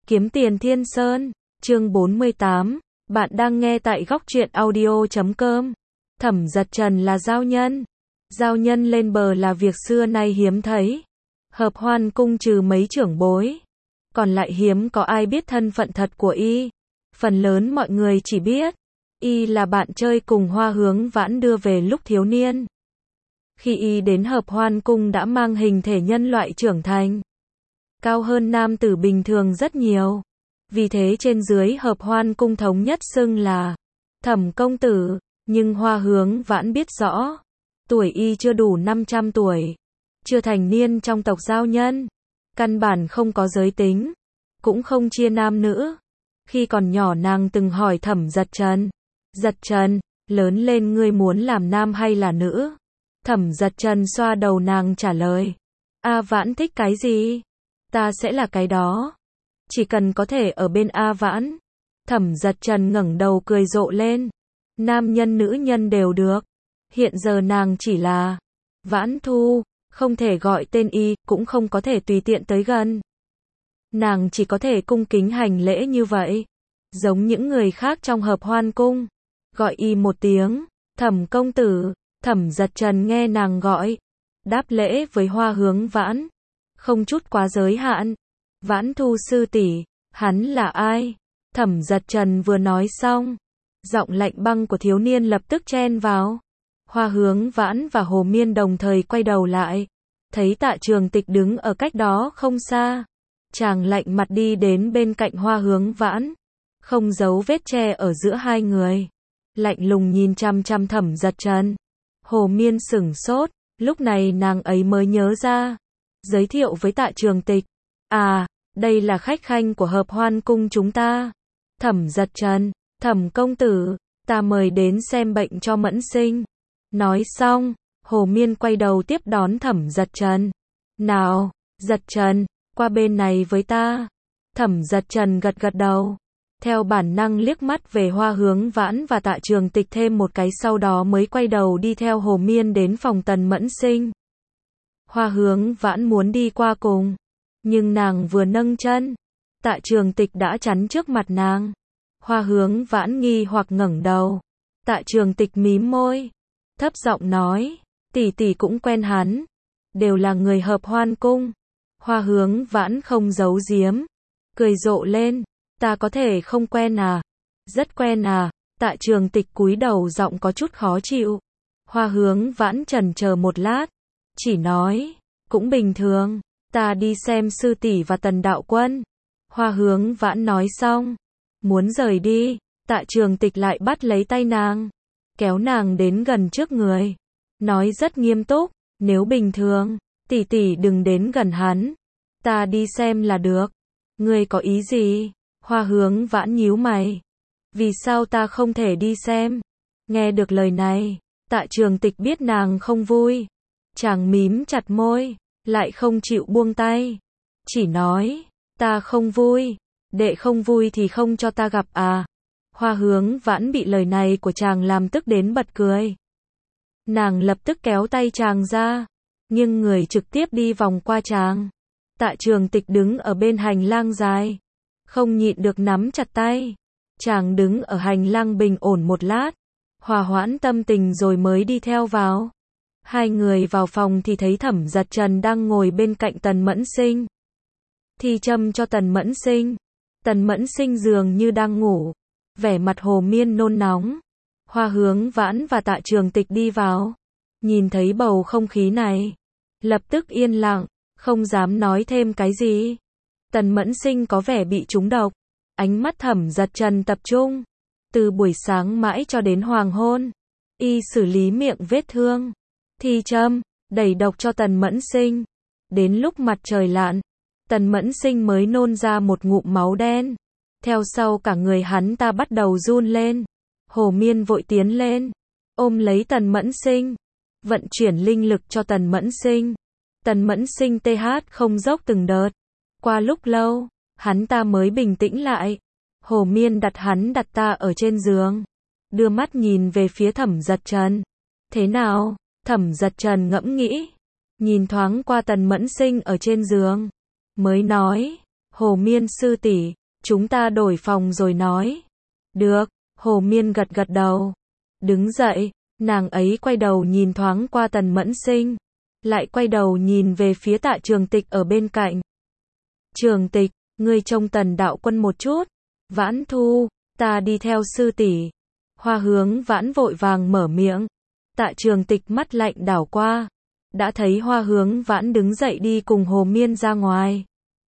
Kiếm tiền Thiên Sơn, chương 48, bạn đang nghe tại góc truyện audio.com. Thẩm Dật Trần là giao nhân. Giao nhân lên bờ là việc xưa nay hiếm thấy. Hợp Hoan cung trừ mấy trưởng bối, còn lại hiếm có ai biết thân phận thật của y. Phần lớn mọi người chỉ biết y là bạn chơi cùng Hoa Hướng Vãn đưa về lúc thiếu niên. Khi y đến Hợp Hoan cung đã mang hình thể nhân loại trưởng thành, cao hơn nam tử bình thường rất nhiều. Vì thế trên dưới Hợp Hoan cung thống nhất xưng là Thẩm công tử, nhưng Hoa Hướng Vãn biết rõ, tuổi y chưa đủ 500 tuổi, chưa thành niên trong tộc giao nhân, căn bản không có giới tính, cũng không chia nam nữ. Khi còn nhỏ nàng từng hỏi Thẩm Dật Trần, Dật Trần, lớn lên ngươi muốn làm nam hay là nữ? Thẩm Dật Trần xoa đầu nàng trả lời, A Vãn thích cái gì? Ta sẽ là cái đó. Chỉ cần có thể ở bên A Vãn. Thẩm Dật Trần ngẩng đầu cười rộ lên. Nam nhân nữ nhân đều được. Hiện giờ nàng chỉ là Vãn Thu, không thể gọi tên y, cũng không có thể tùy tiện tới gần. Nàng chỉ có thể cung kính hành lễ như vậy. Giống những người khác trong Hợp Hoan cung. Gọi y một tiếng, Thẩm công tử. Thẩm Dật Trần nghe nàng gọi, đáp lễ với Hoa Hướng Vãn, không chút quá giới hạn. Vãn Thu sư tỷ, hắn là ai? Thẩm Dật Trần vừa nói xong, giọng lạnh băng của thiếu niên lập tức chen vào. Hoa Hướng Vãn và Hồ Miên đồng thời quay đầu lại, thấy Tạ Trường Tịch đứng ở cách đó không xa. Chàng lạnh mặt đi đến bên cạnh Hoa Hướng Vãn, không giấu vết che ở giữa hai người, lạnh lùng nhìn chăm chăm Thẩm Dật Trần. Hồ Miên sửng sốt, lúc này nàng ấy mới nhớ ra, giới thiệu với Tạ Trường Tịch, à, đây là khách khanh của Hợp Hoan cung chúng ta. Thẩm Dật Trần, Thẩm công tử, ta mời đến xem bệnh cho Mẫn Sinh. Nói xong, Hồ Miên quay đầu tiếp đón Thẩm Dật Trần. Nào, Dật Trần, qua bên này với ta. Thẩm Dật Trần gật gật đầu, theo bản năng liếc mắt về Hoa Hướng Vãn và Tạ Trường Tịch thêm một cái, sau đó mới quay đầu đi theo Hồ Miên đến phòng Tần Mẫn Sinh. Hoa Hướng Vãn muốn đi qua cùng, nhưng nàng vừa nâng chân, Tạ Trường Tịch đã chắn trước mặt nàng. Hoa Hướng Vãn nghi hoặc ngẩng đầu. Tạ Trường Tịch mím môi, thấp giọng nói, tỷ tỷ cũng quen hắn, đều là người Hợp Hoan cung. Hoa Hướng Vãn không giấu giếm, cười rộ lên, ta có thể không quen à? Rất quen à? Tạ Trường Tịch cúi đầu, giọng có chút khó chịu. Hoa Hướng Vãn chần chờ một lát, chỉ nói, cũng bình thường, ta đi xem sư tỷ và Tần đạo quân. Hoa Hướng Vãn nói xong, muốn rời đi, Tạ Trường Tịch lại bắt lấy tay nàng, kéo nàng đến gần trước người, nói rất nghiêm túc, nếu bình thường, tỷ tỷ đừng đến gần hắn, ta đi xem là được. Ngươi có ý gì? Hoa Hướng Vãn nhíu mày. Vì sao ta không thể đi xem? Nghe được lời này, Tạ Trường Tịch biết nàng không vui. Chàng mím chặt môi, lại không chịu buông tay. Chỉ nói, ta không vui. Đệ không vui thì không cho ta gặp à? Hoa Hướng Vãn bị lời này của chàng làm tức đến bật cười. Nàng lập tức kéo tay chàng ra, nhưng người trực tiếp đi vòng qua chàng. Tạ Trường Tịch đứng ở bên hành lang dài, không nhịn được nắm chặt tay. Chàng đứng ở hành lang bình ổn một lát, hòa hoãn tâm tình rồi mới đi theo vào. Hai người vào phòng thì thấy Thẩm Dật Trần đang ngồi bên cạnh Tần Mẫn Sinh, thì châm cho Tần Mẫn Sinh. Tần Mẫn Sinh dường như đang ngủ, vẻ mặt Hồ Miên nôn nóng. Hoa Hướng Vãn và Tạ Trường Tịch đi vào, nhìn thấy bầu không khí này, lập tức yên lặng, không dám nói thêm cái gì. Tần Mẫn Sinh có vẻ bị trúng độc, ánh mắt Thẩm Dật Trần tập trung, từ buổi sáng mãi cho đến hoàng hôn, y xử lý miệng vết thương, thi châm, đẩy độc cho Tần Mẫn Sinh. Đến lúc mặt trời lặn, Tần Mẫn Sinh mới nôn ra một ngụm máu đen, theo sau cả người hắn ta bắt đầu run lên. Hồ Miên vội tiến lên, ôm lấy Tần Mẫn Sinh, vận chuyển linh lực cho Tần Mẫn Sinh. Tần Mẫn Sinh TH không dốc từng đợt. Qua lúc lâu, hắn ta mới bình tĩnh lại. Hồ Miên đặt ta ở trên giường, đưa mắt nhìn về phía Thẩm Dật Trần. Thế nào? Thẩm Dật Trần ngẫm nghĩ, nhìn thoáng qua Tần Mẫn Sinh ở trên giường, mới nói, Hồ Miên sư tỷ, chúng ta đổi phòng rồi nói. Được, Hồ Miên gật gật đầu. Đứng dậy, nàng ấy quay đầu nhìn thoáng qua Tần Mẫn Sinh, lại quay đầu nhìn về phía Tạ Trường Tịch ở bên cạnh. Trường Tịch, ngươi trông Tần đạo quân một chút. Vãn Thu, ta đi theo sư tỷ. Hoa Hướng Vãn vội vàng mở miệng. Tạ Trường Tịch mắt lạnh đảo qua, đã thấy Hoa Hướng Vãn đứng dậy đi cùng Hồ Miên ra ngoài.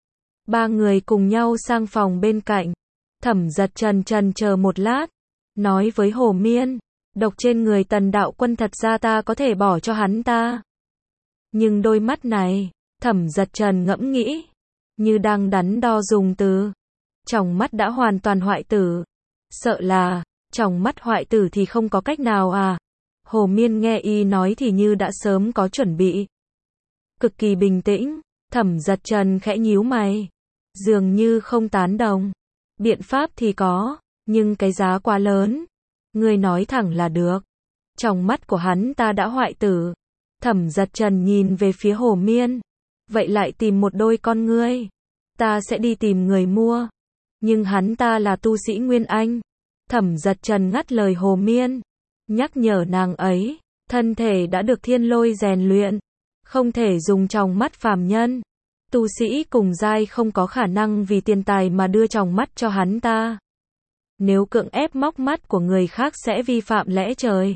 Ba người cùng nhau sang phòng bên cạnh. Thẩm Giật Trần chần chờ một lát, nói với Hồ Miên, độc trên người Tần đạo quân thật ra ta có thể bỏ cho hắn ta. Nhưng đôi mắt này, Thẩm Giật Trần ngẫm nghĩ, như đang đắn đo dùng từ. Tròng mắt đã hoàn toàn hoại tử. Sợ là, tròng mắt hoại tử thì không có cách nào à. Hồ Miên nghe y nói thì như đã sớm có chuẩn bị. Cực kỳ bình tĩnh, Thẩm Giật Trần khẽ nhíu mày. Dường như không tán đồng. Biện pháp thì có, nhưng cái giá quá lớn. Ngươi nói thẳng là được. Trong mắt của hắn ta đã hoại tử. Thẩm Giật Trần nhìn về phía Hồ Miên. Vậy lại tìm một đôi con ngươi. Ta sẽ đi tìm người mua. Nhưng hắn ta là tu sĩ Nguyên Anh. Thẩm Giật Trần ngắt lời Hồ Miên, nhắc nhở nàng ấy, thân thể đã được thiên lôi rèn luyện, không thể dùng tròng mắt phàm nhân. Tu sĩ cùng giai không có khả năng vì tiền tài mà đưa tròng mắt cho hắn ta. Nếu cưỡng ép móc mắt của người khác sẽ vi phạm lẽ trời.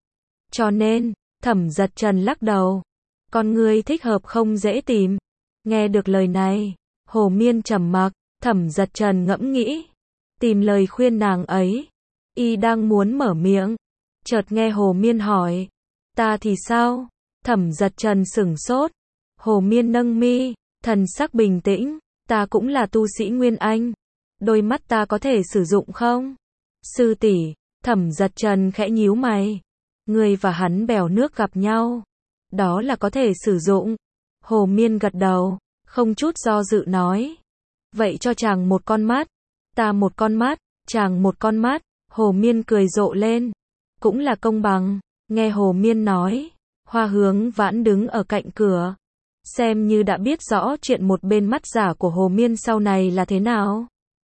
Cho nên, Thẩm Giật Trần lắc đầu. Con ngươi thích hợp không dễ tìm. Nghe được lời này, Hồ Miên trầm mặc. Thẩm Giật Trần ngẫm nghĩ, tìm lời khuyên nàng ấy. Y đang muốn mở miệng, chợt nghe Hồ Miên hỏi, ta thì sao? Thẩm Giật Trần sửng sốt. Hồ Miên nâng mi, thần sắc bình tĩnh, ta cũng là tu sĩ Nguyên Anh. Đôi mắt ta có thể sử dụng không? Sư tỷ, Thẩm Giật Trần khẽ nhíu mày. Ngươi và hắn bèo nước gặp nhau, đó là có thể sử dụng. Hồ Miên gật đầu, không chút do dự nói. Vậy cho chàng một con mắt, ta một con mắt, chàng một con mắt. Hồ Miên cười rộ lên. Cũng là công bằng. Nghe Hồ Miên nói, Hoa Hướng Vãn đứng ở cạnh cửa, xem như đã biết rõ chuyện một bên mắt giả của Hồ Miên sau này là thế nào.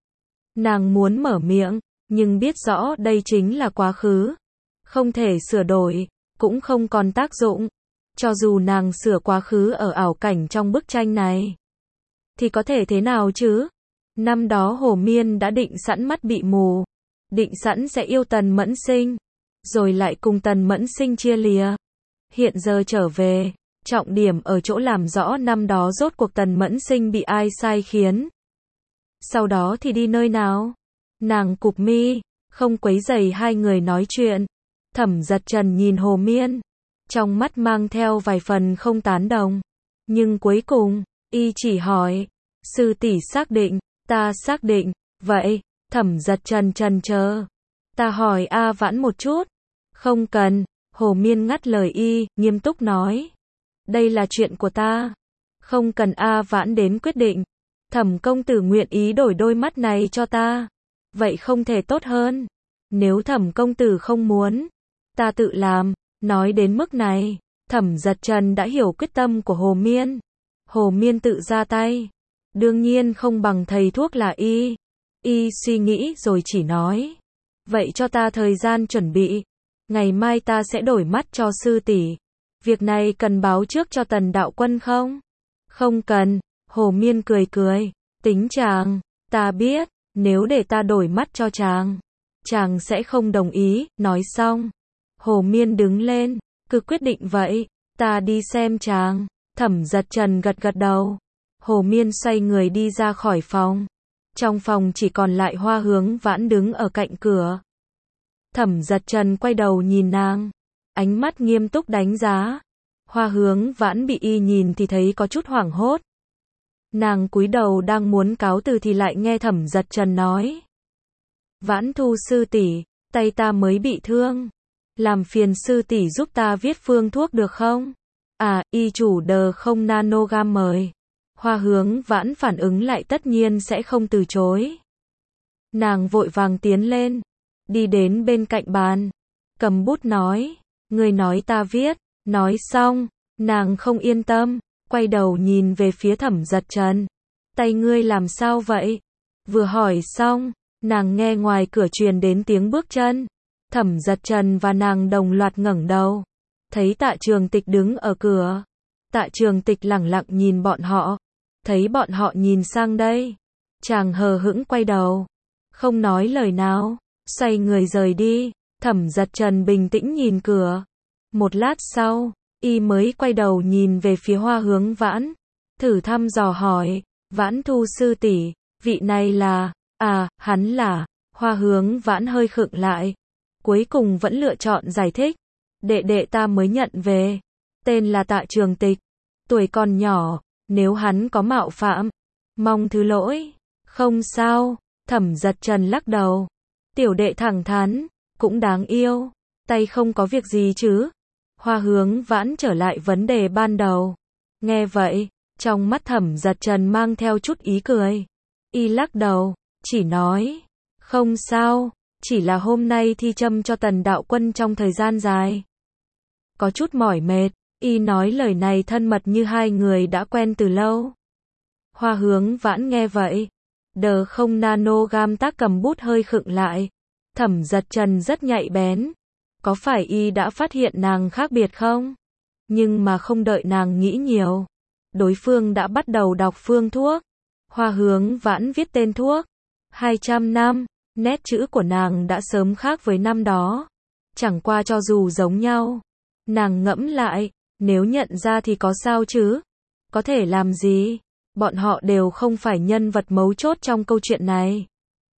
Nàng muốn mở miệng, nhưng biết rõ đây chính là quá khứ, không thể sửa đổi, cũng không còn tác dụng. Cho dù nàng sửa quá khứ ở ảo cảnh trong bức tranh này, thì có thể thế nào chứ? Năm đó Hồ Miên đã định sẵn mắt bị mù, định sẵn sẽ yêu Tần Mẫn Sinh, rồi lại cùng Tần Mẫn Sinh chia lìa. Hiện giờ trở về, trọng điểm ở chỗ làm rõ năm đó rốt cuộc Tần Mẫn Sinh bị ai sai khiến. Sau đó thì đi nơi nào? Nàng cụp mi, không quấy rầy hai người nói chuyện. Thẩm Giật Trần nhìn Hồ Miên, trong mắt mang theo vài phần không tán đồng. Nhưng cuối cùng, y chỉ hỏi, sư tỷ xác định, ta xác định, vậy, Thẩm Giật Trần chần chờ. Ta hỏi A Vãn một chút. Không cần, Hồ Miên ngắt lời y, nghiêm túc nói. Đây là chuyện của ta. Không cần A Vãn đến quyết định. Thẩm công tử nguyện ý đổi đôi mắt này cho ta. Vậy không thể tốt hơn. Nếu Thẩm công tử không muốn, ta tự làm. Nói đến mức này, Thẩm Giật Trần đã hiểu quyết tâm của Hồ Miên. Hồ Miên tự ra tay, đương nhiên không bằng thầy thuốc là y. Y suy nghĩ rồi chỉ nói, vậy cho ta thời gian chuẩn bị. Ngày mai ta sẽ đổi mắt cho sư tỷ. Việc này cần báo trước cho Tần đạo quân không? Không cần. Hồ Miên cười cười, tính chàng, ta biết, nếu để ta đổi mắt cho chàng, chàng sẽ không đồng ý. Nói xong, Hồ Miên đứng lên, cứ quyết định vậy, ta đi xem chàng. Thẩm Giật Trần gật gật đầu. Hồ Miên xoay người đi ra khỏi phòng. Trong phòng chỉ còn lại Hoa Hướng Vãn đứng ở cạnh cửa. Thẩm Giật Trần quay đầu nhìn nàng, ánh mắt nghiêm túc đánh giá. Hoa Hướng Vãn bị y nhìn thì thấy có chút hoảng hốt. Nàng cúi đầu đang muốn cáo từ thì lại nghe Thẩm Giật Trần nói. Vãn Thu sư tỷ, tay ta mới bị thương. Làm phiền sư tỷ giúp ta viết phương thuốc được không? À, y chủ đờ không nanogam mời. Hoa Hướng Vãn phản ứng lại tất nhiên sẽ không từ chối. Nàng vội vàng tiến lên, đi đến bên cạnh bàn, cầm bút nói, người nói ta viết. Nói xong, nàng không yên tâm, quay đầu nhìn về phía Thẩm Giật Trần. tay ngươi làm sao vậy? Vừa hỏi xong, nàng nghe ngoài cửa truyền đến tiếng bước chân. Thẩm Dật Trần và nàng đồng loạt ngẩng đầu. Thấy Tạ Trường Tịch đứng ở cửa. Tạ Trường Tịch lẳng lặng nhìn bọn họ. Thấy bọn họ nhìn sang đây. Chàng hờ hững quay đầu. Không nói lời nào. Xoay người rời đi. Thẩm Dật Trần bình tĩnh nhìn cửa. Một lát sau, y mới quay đầu nhìn về phía Hoa Hướng Vãn. Thử thăm dò hỏi. Vãn Thu sư tỷ, vị này là... hắn là... Hoa Hướng Vãn hơi khựng lại. Cuối cùng vẫn lựa chọn giải thích. Đệ đệ ta mới nhận về. Tên là Tạ Trường Tịch. Tuổi còn nhỏ. Nếu hắn có mạo phạm, mong thứ lỗi. Không sao. Thẩm Dật Trần lắc đầu. Tiểu đệ thẳng thắn. Cũng đáng yêu. Tay không có việc gì chứ. Hoa Hướng Vãn trở lại vấn đề ban đầu. Nghe vậy, trong mắt Thẩm Dật Trần mang theo chút ý cười. Y lắc đầu, chỉ nói. Không sao. Chỉ là hôm nay thi châm cho Tần đạo quân trong thời gian dài. Có chút mỏi mệt. Y nói lời này thân mật như hai người đã quen từ lâu. Hoa Hướng Vãn nghe vậy. Đờ không nano gam tác cầm bút hơi khựng lại. Thẩm Dật Trần rất nhạy bén. Có phải y đã phát hiện nàng khác biệt không? Nhưng mà không đợi nàng nghĩ nhiều. Đối phương đã bắt đầu đọc phương thuốc. Hoa Hướng Vãn viết tên thuốc. 200 năm. Nét chữ của nàng đã sớm khác với năm đó. Chẳng qua cho dù giống nhau. Nàng ngẫm lại. Nếu nhận ra thì có sao chứ? Có thể làm gì? Bọn họ đều không phải nhân vật mấu chốt trong câu chuyện này.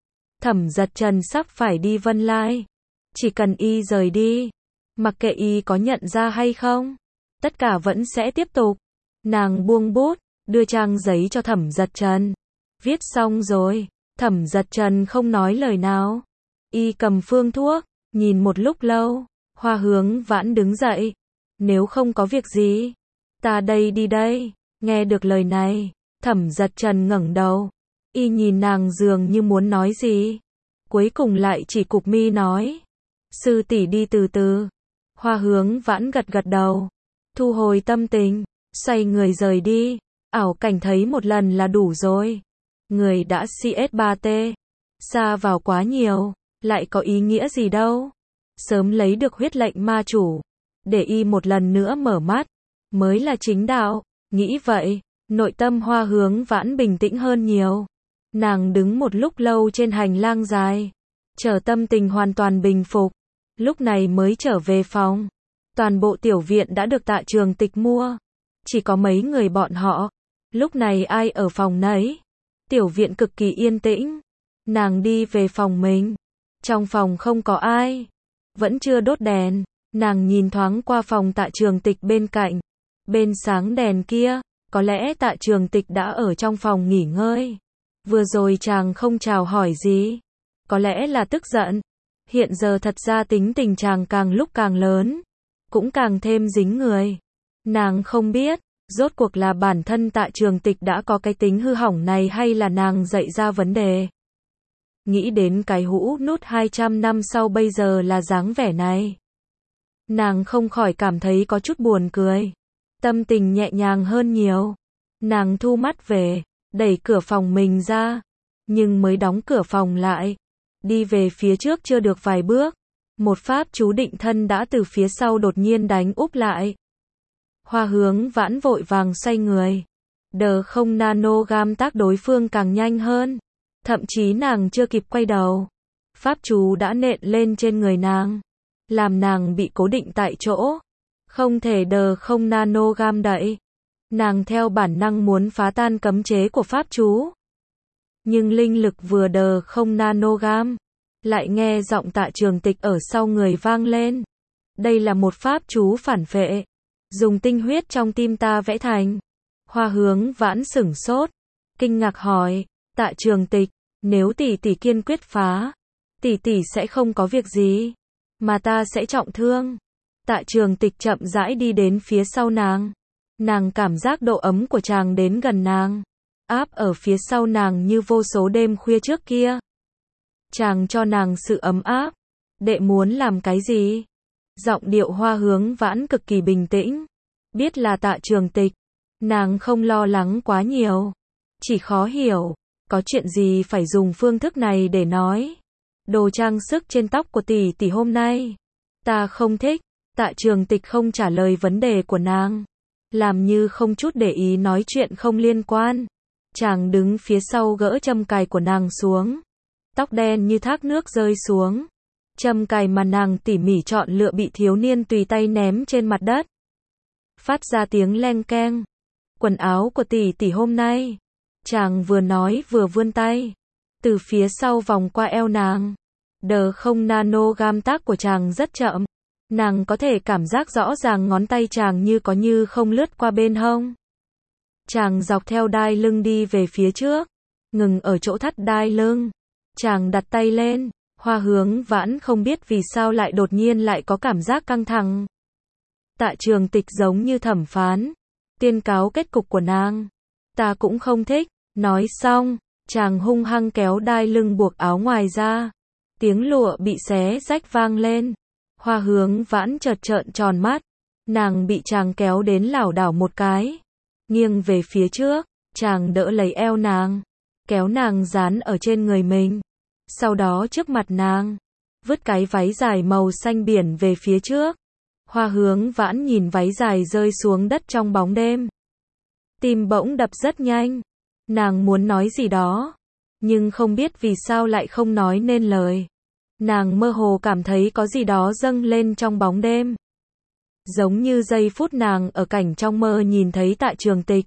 Thẩm Dật Trần sắp phải đi Vân Lai. Chỉ cần y rời đi. Mặc kệ y có nhận ra hay không. Tất cả vẫn sẽ tiếp tục. Nàng buông bút. Đưa trang giấy cho Thẩm Dật Trần. Viết xong rồi. Thẩm Dật Trần không nói lời nào. Y cầm phương thuốc. Nhìn một lúc lâu. Hoa Hướng Vãn đứng dậy. Nếu không có việc gì. Ta đây đi đây. Nghe được lời này. Thẩm Dật Trần ngẩng đầu. Y nhìn nàng dường như muốn nói gì. Cuối cùng lại chỉ cụp mi nói. Sư tỷ đi từ từ. Hoa Hướng Vãn gật gật đầu. Thu hồi tâm tình. Xoay người rời đi. Ảo cảnh thấy một lần là đủ rồi. Người đã CS3T. Xa vào quá nhiều. Lại có ý nghĩa gì đâu. Sớm lấy được huyết lệnh ma chủ. Để y một lần nữa mở mắt. Mới là chính đạo. Nghĩ vậy. Nội tâm Hoa Hướng Vãn bình tĩnh hơn nhiều. Nàng đứng một lúc lâu trên hành lang dài. Chờ tâm tình hoàn toàn bình phục. Lúc này mới trở về phòng. Toàn bộ tiểu viện đã được Tạ Trường Tịch mua. Chỉ có mấy người bọn họ. Lúc này ai ở phòng nấy. Tiểu viện cực kỳ yên tĩnh. Nàng đi về phòng mình. Trong phòng không có ai. Vẫn chưa đốt đèn. Nàng nhìn thoáng qua phòng Tạ Trường Tịch bên cạnh. Bên sáng đèn kia. Có lẽ Tạ Trường Tịch đã ở trong phòng nghỉ ngơi. Vừa rồi chàng không chào hỏi gì. Có lẽ là tức giận. Hiện giờ thật ra tính tình chàng càng lúc càng lớn. Cũng càng thêm dính người. Nàng không biết. Rốt cuộc là bản thân Tạ Trường Tịch đã có cái tính hư hỏng này hay là nàng dạy ra vấn đề. Nghĩ đến cái hũ nút 200 năm sau bây giờ là dáng vẻ này. Nàng không khỏi cảm thấy có chút buồn cười. Tâm tình nhẹ nhàng hơn nhiều. Nàng thu mắt về. Đẩy cửa phòng mình ra. Nhưng mới đóng cửa phòng lại. Đi về phía trước chưa được vài bước. Một pháp chú định thân đã từ phía sau đột nhiên đánh úp lại. Hoa Hướng Vãn vội vàng xoay người. Đờ không nano gam tác đối phương càng nhanh hơn. Thậm chí nàng chưa kịp quay đầu. Pháp chú đã nện lên trên người nàng. Làm nàng bị cố định tại chỗ. Không thể đờ không nano gam đậy. Nàng theo bản năng muốn phá tan cấm chế của pháp chú. Nhưng linh lực vừa đờ không nano gam. Lại nghe giọng Tạ Trường Tịch ở sau người vang lên. Đây là một pháp chú phản phệ. Dùng tinh huyết trong tim ta vẽ thành. Hoa Hướng Vãn sửng sốt. Kinh ngạc hỏi. Tạ Trường Tịch. Nếu tỷ tỷ kiên quyết phá. Tỷ tỷ sẽ không có việc gì. Mà ta sẽ trọng thương. Tạ Trường Tịch chậm rãi đi đến phía sau nàng. Nàng cảm giác độ ấm của chàng đến gần nàng. Áp ở phía sau nàng như vô số đêm khuya trước kia. Chàng cho nàng sự ấm áp. Đệ muốn làm cái gì? Giọng điệu Hoa Hướng Vãn cực kỳ bình tĩnh. Biết là Tạ Trường Tịch. Nàng không lo lắng quá nhiều. chỉ khó hiểu, có chuyện gì phải dùng phương thức này để nói. Đồ trang sức trên tóc của tỷ tỷ hôm nay, ta không thích. Tạ Trường Tịch không trả lời vấn đề của nàng, làm như không chút để ý nói chuyện không liên quan. Chàng đứng phía sau gỡ châm cài của nàng xuống, tóc đen như thác nước rơi xuống. Châm cài mà nàng tỉ mỉ chọn lựa bị thiếu niên tùy tay ném trên mặt đất, phát ra tiếng leng keng. Quần áo của tỷ tỷ hôm nay. Chàng vừa nói vừa vươn tay, từ phía sau vòng qua eo nàng. Đờ không nano gam tác của chàng rất chậm. Nàng có thể cảm giác rõ ràng ngón tay chàng như có như không lướt qua bên hông. Chàng dọc theo đai lưng đi về phía trước, ngừng ở chỗ thắt đai lưng. Chàng đặt tay lên, Hoa Hướng Vãn không biết vì sao lại đột nhiên lại có cảm giác căng thẳng. Tạ Trường Tịch giống như thẩm phán, tuyên cáo kết cục của nàng. Ta cũng không thích. Nói xong, chàng hung hăng kéo đai lưng buộc áo ngoài ra. Tiếng lụa bị xé rách vang lên. Hoa Hướng Vãn chợt trợn tròn mắt. Nàng bị chàng kéo đến lảo đảo một cái, nghiêng về phía trước. Chàng đỡ lấy eo nàng, kéo nàng dán ở trên người mình. Sau đó trước mặt nàng, vứt cái váy dài màu xanh biển về phía trước. Hoa Hướng Vãn nhìn váy dài rơi xuống đất trong bóng đêm. Tim bỗng đập rất nhanh. Nàng muốn nói gì đó, nhưng không biết vì sao lại không nói nên lời. Nàng mơ hồ cảm thấy có gì đó dâng lên trong bóng đêm. Giống như giây phút nàng ở cảnh trong mơ nhìn thấy Tạ Trường Tịch.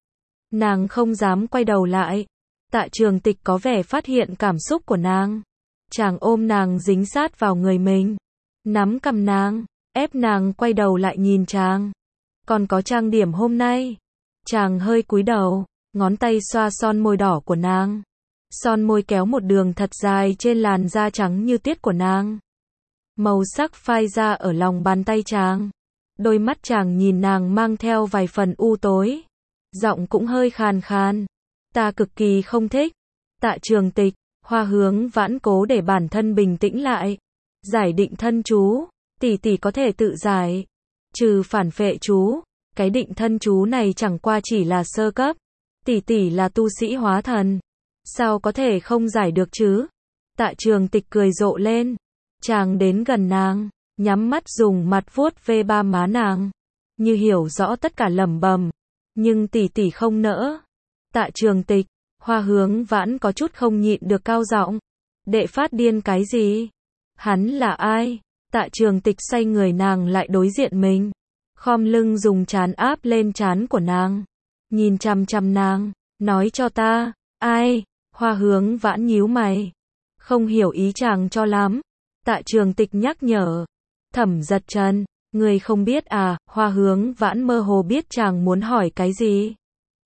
Nàng không dám quay đầu lại. Tạ Trường Tịch có vẻ phát hiện cảm xúc của nàng. Chàng ôm nàng dính sát vào người mình, nắm cằm nàng, ép nàng quay đầu lại nhìn chàng. Còn có trang điểm hôm nay. Chàng hơi cúi đầu, ngón tay xoa son môi đỏ của nàng. Son môi kéo một đường thật dài trên làn da trắng như tuyết của nàng. Màu sắc phai ra ở lòng bàn tay chàng. Đôi mắt chàng nhìn nàng mang theo vài phần u tối. Giọng cũng hơi khàn khàn. Ta cực kỳ không thích. Tạ Trường Tịch. Hoa Hướng Vãn cố để bản thân bình tĩnh lại. Giải định thân chú. Tỷ tỷ có thể tự giải. Trừ phản phệ chú. Cái định thân chú này chẳng qua chỉ là sơ cấp. Tỷ tỷ là tu sĩ hóa thần, sao có thể không giải được chứ? Tạ Trường Tịch cười rộ lên. Chàng đến gần nàng, nhắm mắt dùng mặt vuốt ve ba má nàng, như hiểu rõ tất cả, lẩm bẩm. Nhưng tỷ tỷ không nỡ. Tạ Trường Tịch. Hoa Hướng Vãn có chút không nhịn được cao giọng. Đệ phát điên cái gì? Hắn là ai? Tạ Trường Tịch xoay người nàng lại đối diện mình, khom lưng dùng trán áp lên trán của nàng, nhìn chằm chằm nàng. Nói cho ta, ai? Hoa Hướng Vãn nhíu mày, không hiểu ý chàng cho lắm. Tạ Trường Tịch nhắc nhở. Thẩm Giật Trần. Người không biết à? Hoa Hướng Vãn mơ hồ biết chàng muốn hỏi cái gì,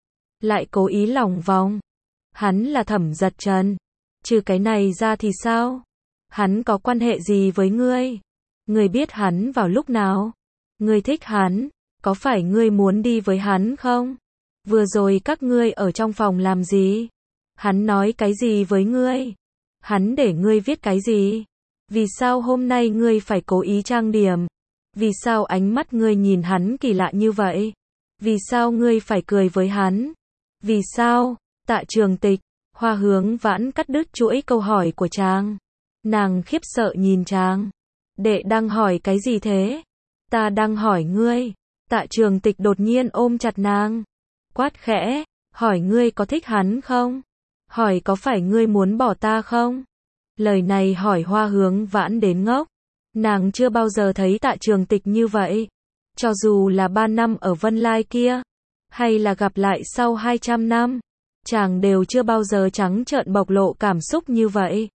lại cố ý lòng vòng. Hắn là Thẩm Giật Trần. Trừ cái này ra thì sao? Hắn có quan hệ gì với ngươi? Ngươi biết hắn vào lúc nào? Ngươi thích hắn? Có phải ngươi muốn đi với hắn không? Vừa rồi các ngươi ở trong phòng làm gì? Hắn nói cái gì với ngươi? Hắn để ngươi viết cái gì? Vì sao hôm nay ngươi phải cố ý trang điểm? Vì sao ánh mắt ngươi nhìn hắn kỳ lạ như vậy? Vì sao ngươi phải cười với hắn? Vì sao? Tạ Trường Tịch. Hoa Hướng Vãn cắt đứt chuỗi câu hỏi của chàng. Nàng khiếp sợ nhìn chàng. Đệ đang hỏi cái gì thế? Ta đang hỏi ngươi. Tạ Trường Tịch đột nhiên ôm chặt nàng, quát khẽ. Hỏi ngươi có thích hắn không? Hỏi có phải ngươi muốn bỏ ta không? Lời này hỏi Hoa Hướng Vãn đến ngốc. Nàng chưa bao giờ thấy Tạ Trường Tịch như vậy. Cho dù là 3 năm ở Vân Lai kia, hay là gặp lại sau 200 năm, chàng đều chưa bao giờ trắng trợn bộc lộ cảm xúc như vậy.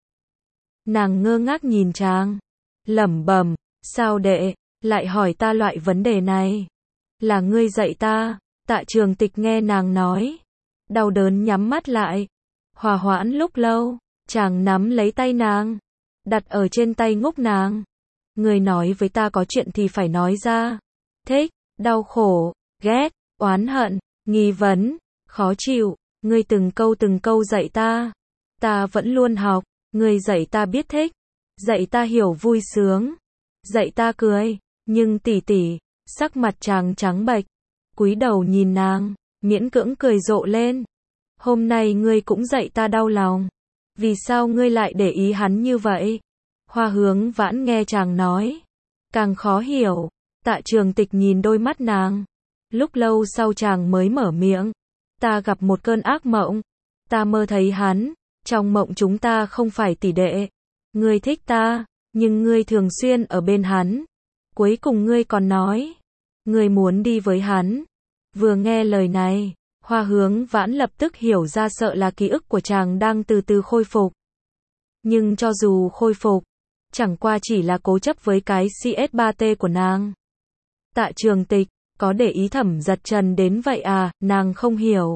Nàng ngơ ngác nhìn chàng, lẩm bẩm, sao đệ lại hỏi ta loại vấn đề này? Là ngươi dạy ta. Tạ Trường Tịch nghe nàng nói, đau đớn nhắm mắt lại. Hòa hoãn lúc lâu, chàng nắm lấy tay nàng, đặt ở trên tay ngúc nàng. Ngươi nói với ta có chuyện thì phải nói ra. Thích, đau khổ, ghét, oán hận, nghi vấn, khó chịu, ngươi từng câu dạy ta. Ta vẫn luôn học. Ngươi dạy ta biết thích, dạy ta hiểu vui sướng, dạy ta cười. Nhưng tỷ tỷ. Sắc mặt chàng trắng bệch, cúi đầu nhìn nàng, miễn cưỡng cười rộ lên. Hôm nay ngươi cũng dạy ta đau lòng. Vì sao ngươi lại để ý hắn như vậy? Hoa Hướng Vãn nghe chàng nói, càng khó hiểu. Tạ Trường Tịch nhìn đôi mắt nàng. Lúc lâu sau chàng mới mở miệng. Ta gặp một cơn ác mộng. Ta mơ thấy hắn. Trong mộng chúng ta không phải tỷ đệ. Ngươi thích ta, nhưng ngươi thường xuyên ở bên hắn. Cuối cùng ngươi còn nói, ngươi muốn đi với hắn. Vừa nghe lời này, Hoa Hướng Vãn lập tức hiểu ra sợ là ký ức của chàng đang từ từ khôi phục. Nhưng cho dù khôi phục, chẳng qua chỉ là cố chấp với cái CS3T của nàng. Tạ Trường Tịch, có để ý Thẩm Giật Trần đến vậy à, nàng không hiểu.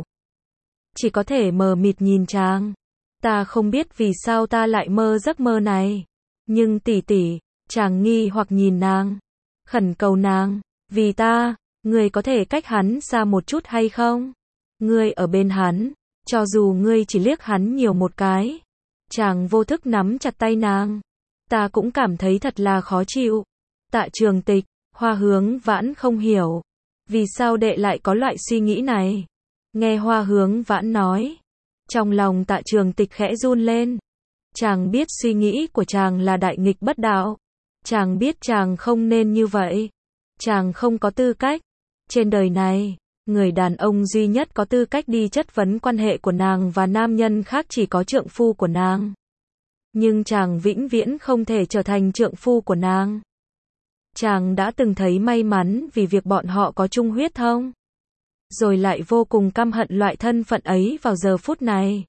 Chỉ có thể mờ mịt nhìn chàng. Ta không biết vì sao ta lại mơ giấc mơ này. Nhưng tỷ tỷ, chàng nghi hoặc nhìn nàng. Khẩn cầu nàng, vì ta, ngươi có thể cách hắn xa một chút hay không? Ngươi ở bên hắn, cho dù ngươi chỉ liếc hắn nhiều một cái. Chàng vô thức nắm chặt tay nàng. Ta cũng cảm thấy thật là khó chịu. Tạ Trường Tịch, Hoa Hướng Vãn không hiểu. Vì sao đệ lại có loại suy nghĩ này? Nghe Hoa Hướng Vãn nói. Trong lòng Tạ Trường Tịch khẽ run lên. Chàng biết suy nghĩ của chàng là đại nghịch bất đạo. Chàng biết chàng không nên như vậy. Chàng không có tư cách. Trên đời này, người đàn ông duy nhất có tư cách đi chất vấn quan hệ của nàng và nam nhân khác chỉ có trượng phu của nàng. Nhưng chàng vĩnh viễn không thể trở thành trượng phu của nàng. Chàng đã từng thấy may mắn vì việc bọn họ có chung huyết thống. Rồi lại vô cùng căm hận loại thân phận ấy vào giờ phút này.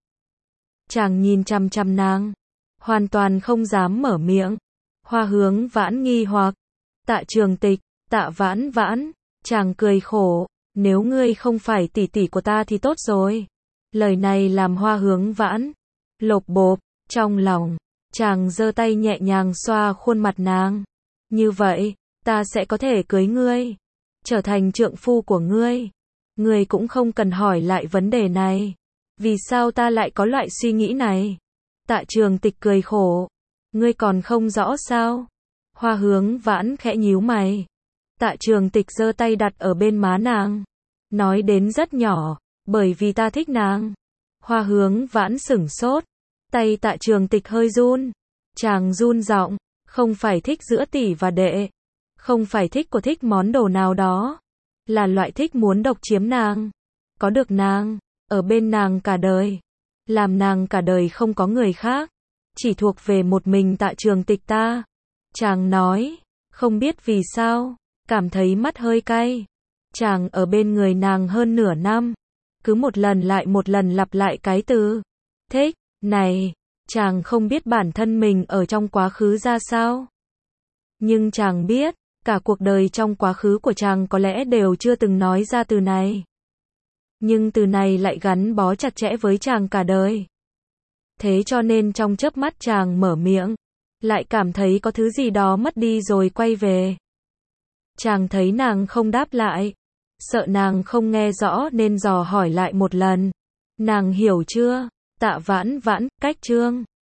Chàng nhìn chằm chằm nàng, hoàn toàn không dám mở miệng. Hoa Hướng Vãn nghi hoặc. Tạ Trường Tịch, Tạ Vãn Vãn, chàng cười khổ, nếu ngươi không phải tỷ tỷ của ta thì tốt rồi. Lời này làm Hoa Hướng Vãn lột bột trong lòng. Chàng giơ tay nhẹ nhàng xoa khuôn mặt nàng. Như vậy, ta sẽ có thể cưới ngươi, trở thành trượng phu của ngươi. Ngươi cũng không cần hỏi lại vấn đề này. Vì sao ta lại có loại suy nghĩ này? Tạ Trường Tịch cười khổ. Ngươi còn không rõ sao? Hoa Hướng Vãn khẽ nhíu mày. Tạ Trường Tịch giơ tay đặt ở bên má nàng. Nói đến rất nhỏ, bởi vì ta thích nàng. Hoa Hướng Vãn sửng sốt. Tay Tạ Trường Tịch hơi run. Chàng run giọng, không phải thích giữa tỷ và đệ. Không phải thích của thích món đồ nào đó. Là loại thích muốn độc chiếm nàng. Có được nàng, ở bên nàng cả đời. Làm nàng cả đời không có người khác. Chỉ thuộc về một mình Tạ Trường Tịch ta. Chàng nói, không biết vì sao, cảm thấy mắt hơi cay. Chàng ở bên người nàng hơn nửa năm. Cứ một lần lại một lần lặp lại cái từ thích, này. Chàng không biết bản thân mình ở trong quá khứ ra sao. Nhưng chàng biết, cả cuộc đời trong quá khứ của chàng có lẽ đều chưa từng nói ra từ này. Nhưng từ này lại gắn bó chặt chẽ với chàng cả đời. Thế cho nên trong chớp mắt chàng mở miệng, lại cảm thấy có thứ gì đó mất đi rồi quay về. Chàng thấy nàng không đáp lại, sợ nàng không nghe rõ nên dò hỏi lại một lần. Nàng hiểu chưa? Tạ Vãn Vãn, cách chương